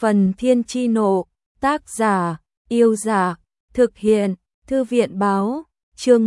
Phần Thiên Chi Nộ, tác giả, Yêu Giả, thực hiện, Thư viện Báo, chương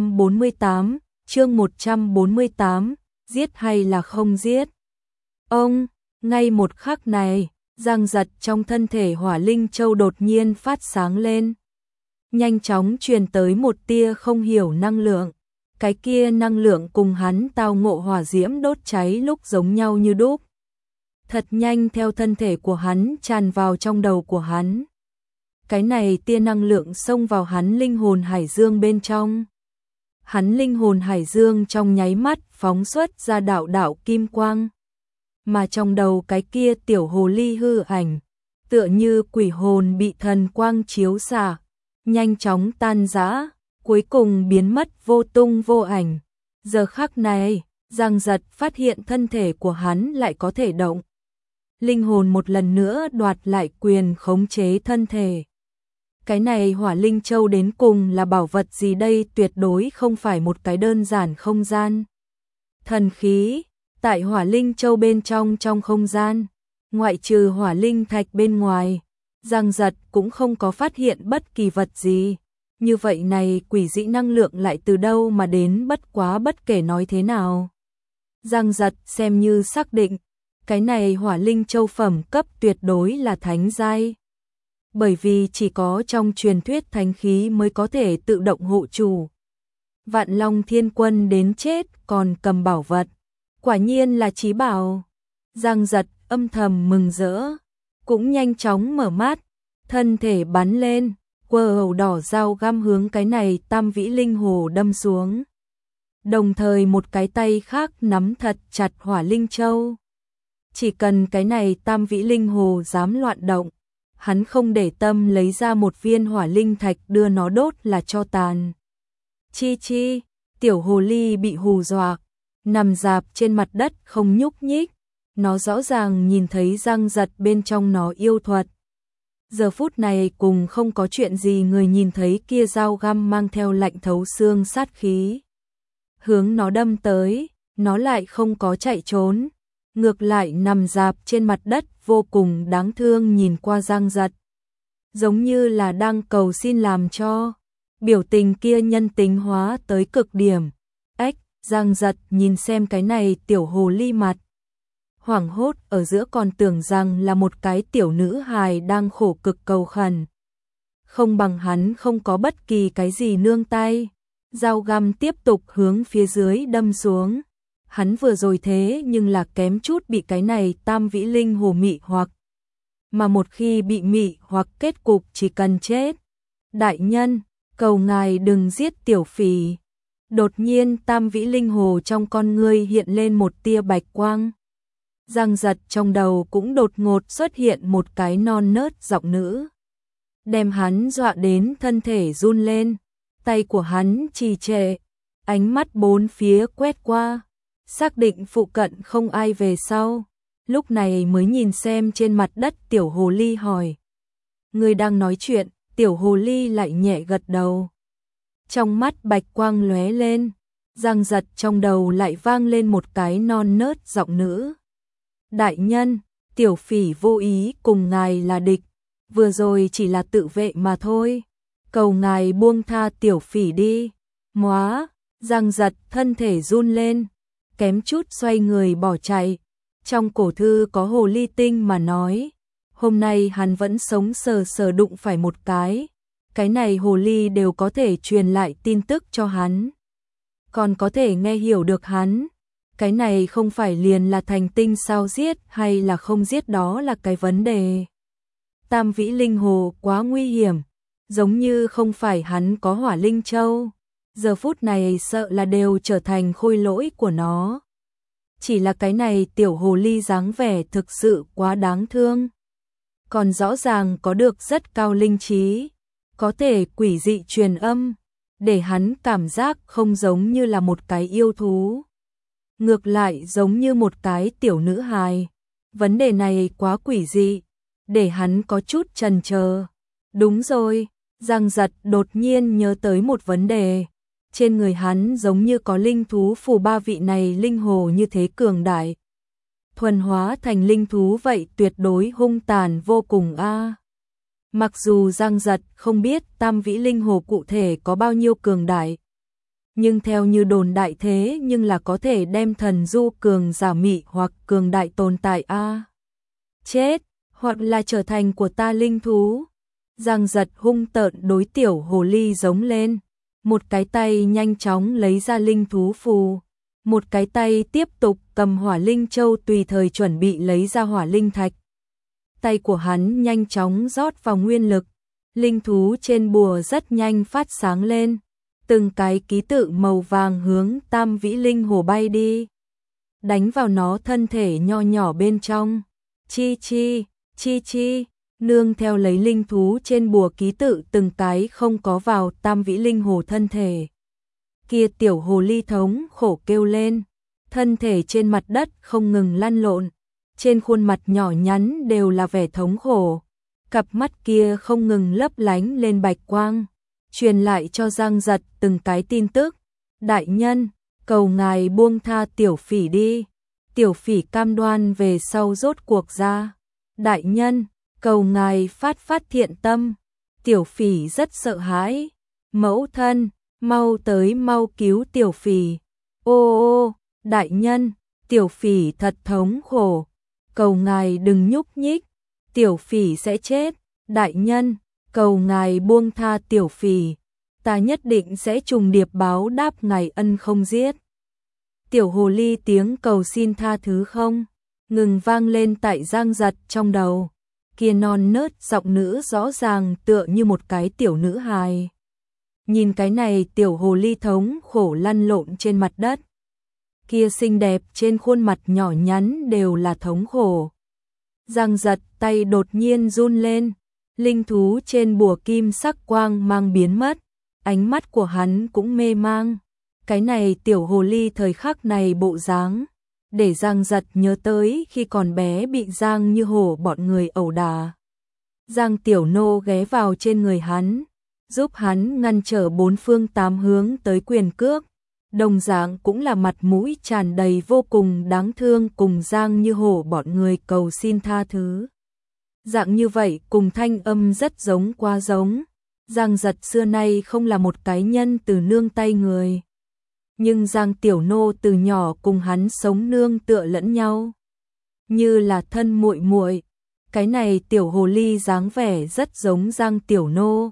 148, giết hay là không giết? Ông, ngay một khắc này, giang giật trong thân thể Hỏa Linh Châu đột nhiên phát sáng lên. Nhanh chóng truyền tới một tia không hiểu năng lượng. Cái kia năng lượng cùng hắn tao ngộ hỏa diễm đốt cháy lúc giống nhau như đúc. Thật nhanh theo thân thể của hắn tràn vào trong đầu của hắn. Cái này tia năng lượng xông vào hắn linh hồn hải dương bên trong. Hắn linh hồn hải dương trong nháy mắt phóng xuất ra đạo đạo kim quang. Mà trong đầu cái kia tiểu hồ ly hư ảnh, tựa như quỷ hồn bị thần quang chiếu xạ, nhanh chóng tan rã, cuối cùng biến mất vô tung vô ảnh. Giờ khắc này, Giang Giật phát hiện thân thể của hắn lại có thể động. Linh hồn một lần nữa đoạt lại quyền khống chế thân thể. Cái này Hỏa Linh Châu đến cùng là bảo vật gì đây? Tuyệt đối không phải một cái đơn giản không gian thần khí. Tại Hỏa Linh Châu bên trong không gian, ngoại trừ hỏa linh thạch bên ngoài, Giang Giật cũng không có phát hiện bất kỳ vật gì. Như vậy này quỷ dị năng lượng lại từ đâu mà đến? Bất kể nói thế nào, Giang Giật xem như xác định, cái này Hỏa Linh Châu phẩm cấp tuyệt đối là thánh giai. Bởi vì chỉ có trong truyền thuyết thánh khí mới có thể tự động hộ chủ. Vạn Long Thiên Quân đến chết còn cầm bảo vật, quả nhiên là chí bảo. Giang Giật âm thầm mừng rỡ, cũng nhanh chóng mở mắt, thân thể bắn lên, quơ hầu đỏ dao găm hướng cái này Tam Vĩ Linh Hồ đâm xuống. Đồng thời một cái tay khác nắm thật chặt Hỏa Linh Châu. Chỉ cần cái này Tam Vĩ Linh Hồ dám loạn động, hắn không để tâm lấy ra một viên hỏa linh thạch đưa nó đốt là cho tàn. Chi, tiểu hồ ly bị hù dọa, nằm rạp trên mặt đất không nhúc nhích. Nó rõ ràng nhìn thấy Giang Giật bên trong nó yêu thuật. Giờ phút này cùng không có chuyện gì, người nhìn thấy kia dao găm mang theo lạnh thấu xương sát khí. Hướng nó đâm tới, nó lại không có chạy trốn. Ngược lại nằm rạp trên mặt đất vô cùng đáng thương nhìn qua Giang Giật. Giống như là đang cầu xin làm cho. Biểu tình kia nhân tính hóa tới cực điểm. Giang Giật nhìn xem cái này tiểu hồ ly mặt. Hoảng hốt ở giữa còn tưởng rằng là một cái tiểu nữ hài đang khổ cực cầu khẩn. Không bằng hắn không có bất kỳ cái gì nương tay. Dao găm tiếp tục hướng phía dưới đâm xuống. Hắn vừa rồi thế nhưng là kém chút bị cái này Tam Vĩ Linh Hồ mị hoặc. Mà một khi bị mị hoặc kết cục chỉ cần chết. Đại nhân, cầu ngài đừng giết tiểu phỉ. Đột nhiên Tam Vĩ Linh Hồ trong con ngươi hiện lên một tia bạch quang. Giang Giật trong đầu cũng đột ngột xuất hiện một cái non nớt giọng nữ. Đem hắn dọa đến thân thể run lên. Tay của hắn trì trệ. Ánh mắt bốn phía quét qua. Xác định phụ cận không ai về sau. Lúc này mới nhìn xem trên mặt đất tiểu hồ ly hỏi. Người đang nói chuyện, tiểu hồ ly lại nhẹ gật đầu. Trong mắt bạch quang lóe lên. Giang Giật trong đầu lại vang lên một cái non nớt giọng nữ. Đại nhân, tiểu phỉ vô ý cùng ngài là địch. Vừa rồi chỉ là tự vệ mà thôi. Cầu ngài buông tha tiểu phỉ đi. Móa, Giang Giật thân thể run lên. Kém chút xoay người bỏ chạy. Trong cổ thư có hồ ly tinh mà nói. Hôm nay hắn vẫn sống sờ đụng phải một cái. Cái này hồ ly đều có thể truyền lại tin tức cho hắn. Còn có thể nghe hiểu được hắn. Cái này không phải liền là thành tinh sao, giết hay là không giết đó là cái vấn đề. Tam Vĩ Linh Hồ quá nguy hiểm. Giống như không phải hắn có Hỏa Linh Châu. Giờ phút này sợ là đều trở thành khôi lỗi của nó. Chỉ là cái này tiểu hồ ly dáng vẻ thực sự quá đáng thương. Còn rõ ràng có được rất cao linh trí. Có thể quỷ dị truyền âm. Để hắn cảm giác không giống như là một cái yêu thú. Ngược lại giống như một cái tiểu nữ hài. Vấn đề này quá quỷ dị. Để hắn có chút chần chờ. Đúng rồi, Giang Giật đột nhiên nhớ tới một vấn đề. Trên người hắn giống như có linh thú phù, ba vị này linh hồ như thế cường đại. thuần hóa thành linh thú vậy tuyệt đối hung tàn vô cùng a. Mặc dù Giang Giật không biết Tam Vĩ Linh Hồ cụ thể có bao nhiêu cường đại, nhưng theo như đồn đại thế nhưng là có thể đem thần du cường giả mị hoặc cường đại tồn tại a. Chết, hoặc là trở thành của ta linh thú. Giang Giật hung tợn đối tiểu hồ ly giống lên, một cái tay nhanh chóng lấy ra linh thú phù, một cái tay tiếp tục cầm hỏa linh châu tùy thời chuẩn bị lấy ra hỏa linh thạch. Tay của hắn nhanh chóng rót vào nguyên lực, linh thú trên bùa rất nhanh phát sáng lên, từng cái ký tự màu vàng hướng Tam Vĩ Linh Hồ bay đi, đánh vào nó thân thể nho nhỏ bên trong. Chi chi, chi chi, nương theo lấy linh thú trên bùa ký tự từng cái không có vào Tam Vĩ Linh Hồ thân thể. Kia tiểu hồ ly thống khổ kêu lên, thân thể trên mặt đất không ngừng lăn lộn, trên khuôn mặt nhỏ nhắn đều là vẻ thống khổ, cặp mắt kia không ngừng lấp lánh lên bạch quang, truyền lại cho Giang Giật từng cái tin tức. Đại nhân, cầu ngài buông tha tiểu phỉ đi, tiểu phỉ cam đoan về sau rốt cuộc ra. Đại nhân, cầu ngài phát thiện tâm, tiểu phỉ rất sợ hãi. Mẫu thân, mau tới mau cứu tiểu phỉ. Ô, đại nhân, tiểu phỉ thật thống khổ, cầu ngài đừng nhúc nhích, tiểu phỉ sẽ chết. Đại nhân, cầu ngài buông tha tiểu phỉ, ta nhất định sẽ trùng điệp báo đáp ngài ân không giết. Tiểu hồ ly tiếng cầu xin tha thứ không ngừng vang lên tại Giang Giật trong đầu, kia non nớt giọng nữ rõ ràng tựa như một cái tiểu nữ hài. Nhìn cái này tiểu hồ ly thống khổ lăn lộn trên mặt đất, kia xinh đẹp trên khuôn mặt nhỏ nhắn đều là thống khổ. Giang Giật tay đột nhiên run lên, linh thú trên bùa kim sắc quang mang biến mất, ánh mắt của hắn cũng mê mang. Cái này tiểu hồ ly thời khắc này bộ dáng, để Giang Giật nhớ tới khi còn bé bị Giang Như Hổ bọn người ẩu đả. Giang Tiểu Nô ghé vào trên người hắn, giúp hắn ngăn trở bốn phương tám hướng tới quyền cước, đồng dạng cũng là mặt mũi tràn đầy vô cùng đáng thương cùng Giang Như Hổ bọn người cầu xin tha thứ. Dạng như vậy cùng thanh âm rất giống quá giống. Giang Giật xưa nay không là một cái nhân từ nương tay người, nhưng Giang Tiểu Nô từ nhỏ cùng hắn sống nương tựa lẫn nhau, như là thân muội muội. Cái này tiểu hồ ly dáng vẻ rất giống Giang Tiểu Nô,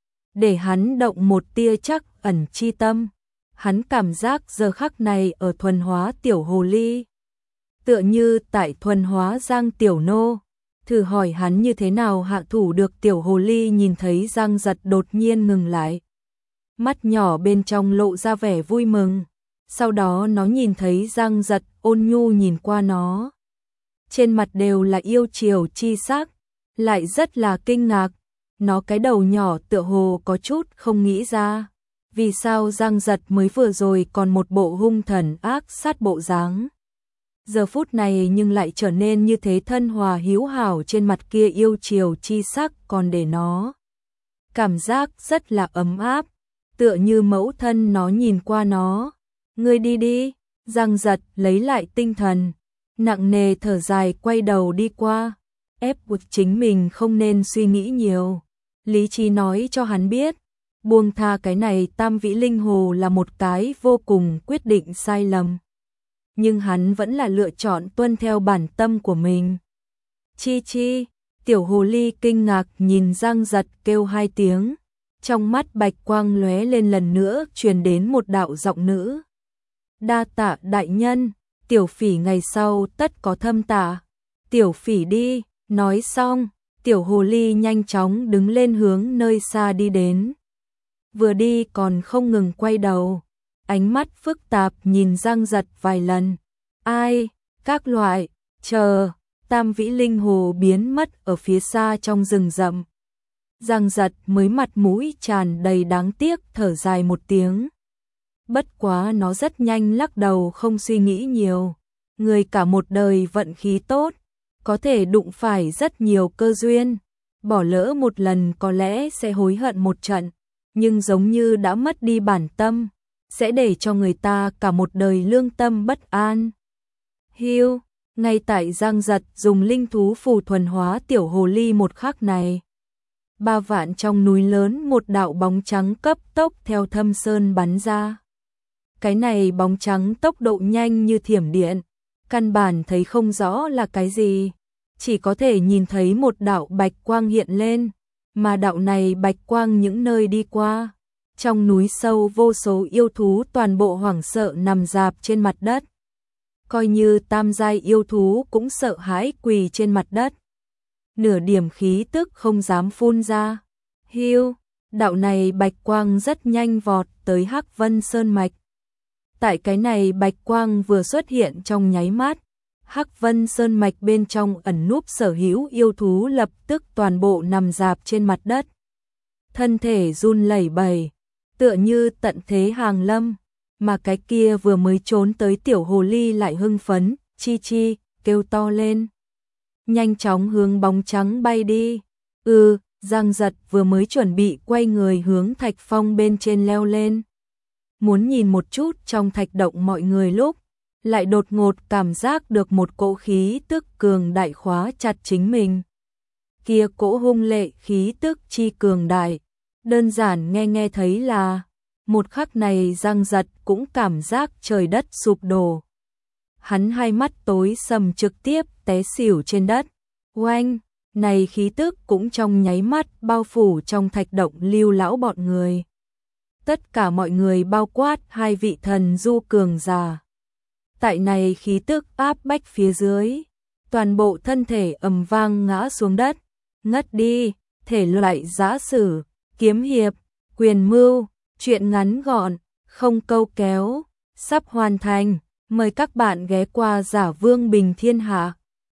để hắn động một tia chắc ẩn chi tâm. Hắn cảm giác giờ khắc này ở thuần hóa tiểu hồ ly, tựa như tại thuần hóa Giang Tiểu Nô. Thử hỏi hắn như thế nào hạ thủ được tiểu hồ ly. Nhìn thấy Giang Giật đột nhiên ngừng lại, mắt nhỏ bên trong lộ ra vẻ vui mừng, sau đó nó nhìn thấy Giang Giật ôn nhu nhìn qua nó, trên mặt đều là yêu chiều chi sắc, lại rất là kinh ngạc. Nó cái đầu nhỏ tựa hồ có chút không nghĩ ra, vì sao Giang Giật mới vừa rồi còn một bộ hung thần ác sát bộ dáng, giờ phút này nhưng lại trở nên như thế thân hòa hiếu hảo, trên mặt kia yêu chiều chi sắc còn để nó cảm giác rất là ấm áp, tựa như mẫu thân nó nhìn qua nó. Ngươi đi đi. Giang Giật lấy lại tinh thần, nặng nề thở dài quay đầu đi qua, ép buộc chính mình không nên suy nghĩ nhiều. Lý trí nói cho hắn biết, buông tha cái này Tam Vĩ Linh Hồ là một cái vô cùng quyết định sai lầm, nhưng hắn vẫn là lựa chọn tuân theo bản tâm của mình. Chi chi, tiểu hồ ly kinh ngạc nhìn Giang Giật kêu hai tiếng, trong mắt bạch quang lóe lên, lần nữa truyền đến một đạo giọng nữ. Đa tạ đại nhân, tiểu phỉ ngày sau tất có thâm tạ. Tiểu phỉ đi. Nói xong, tiểu hồ ly nhanh chóng đứng lên hướng nơi xa đi đến. Vừa đi còn không ngừng quay đầu, ánh mắt phức tạp nhìn Giang Giật vài lần. Ai, các loại, chờ, Tam Vĩ Linh Hồ biến mất ở phía xa trong rừng rậm. Giang Giật mới mặt mũi tràn đầy đáng tiếc thở dài một tiếng. Bất quá nó rất nhanh lắc đầu không suy nghĩ nhiều. Người cả một đời vận khí tốt, có thể đụng phải rất nhiều cơ duyên. Bỏ lỡ một lần có lẽ sẽ hối hận một trận, nhưng giống như đã mất đi bản tâm, sẽ để cho người ta cả một đời lương tâm bất an. Hiu, Ngay tại Giang Giật dùng linh thú phù thuần hóa tiểu hồ ly một khắc này, 3 vạn trong núi lớn một đạo bóng trắng cấp tốc theo thâm sơn bắn ra. Cái này bóng trắng tốc độ nhanh như thiểm điện, căn bản thấy không rõ là cái gì, chỉ có thể nhìn thấy một đạo bạch quang hiện lên, mà đạo này bạch quang những nơi đi qua. Trong núi sâu vô số yêu thú toàn bộ hoảng sợ nằm rạp trên mặt đất. Coi như tam giai yêu thú cũng sợ hãi quỳ trên mặt đất. Nửa điểm khí tức không dám phun ra. Hiu, đạo này bạch quang rất nhanh vọt tới Hắc Vân Sơn Mạch. Tại cái này bạch quang vừa xuất hiện trong nháy mắt, Hắc Vân Sơn Mạch bên trong ẩn núp sở hữu yêu thú lập tức toàn bộ nằm rạp trên mặt đất. Thân thể run lẩy bẩy, tựa như tận thế hàng lâm, mà cái kia vừa mới trốn tới tiểu hồ ly lại hưng phấn, chi chi, kêu to lên. Nhanh chóng hướng bóng trắng bay đi. Giang Giật vừa mới chuẩn bị quay người hướng thạch phong bên trên leo lên. Muốn nhìn một chút trong thạch động mọi người lúc, lại đột ngột cảm giác được một cỗ khí tức cường đại khóa chặt chính mình. Kia cỗ hung lệ khí tức chi cường đại, đơn giản nghe thấy là, một khắc này Giang Giật cũng cảm giác trời đất sụp đổ. Hắn hai mắt tối sầm trực tiếp té xỉu trên đất. Oanh, này khí tức cũng trong nháy mắt bao phủ trong thạch động Lưu lão bọn người. Tất cả mọi người bao quát hai vị thần du cường giả. Tại này khí tức áp bách phía dưới, toàn bộ thân thể ầm vang ngã xuống đất, ngất đi, thể loại giã sử, kiếm hiệp, quyền mưu, chuyện ngắn gọn, không câu kéo, sắp hoàn thành, mời các bạn ghé qua Giả Vương Bình Thiên Hạ.